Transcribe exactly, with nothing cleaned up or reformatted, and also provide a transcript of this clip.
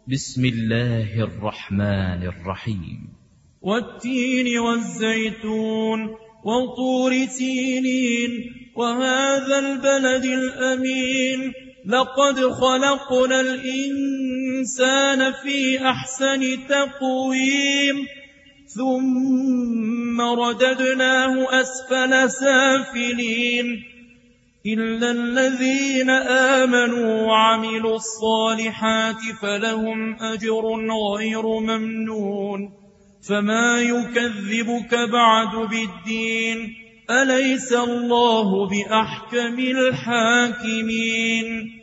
بسم الله الرحمن الرحيم. والتين والزيتون وطور سينين وهذا البلد الأمين لقد خلقنا الإنسان في أحسن تقويم ثم رددناه أسفل سافلين إلا الذين آمنوا وعملوا الصالحات فلهم أجر غير ممنون فما يكذبك بعد بالدين أليس الله بأحكم الحاكمين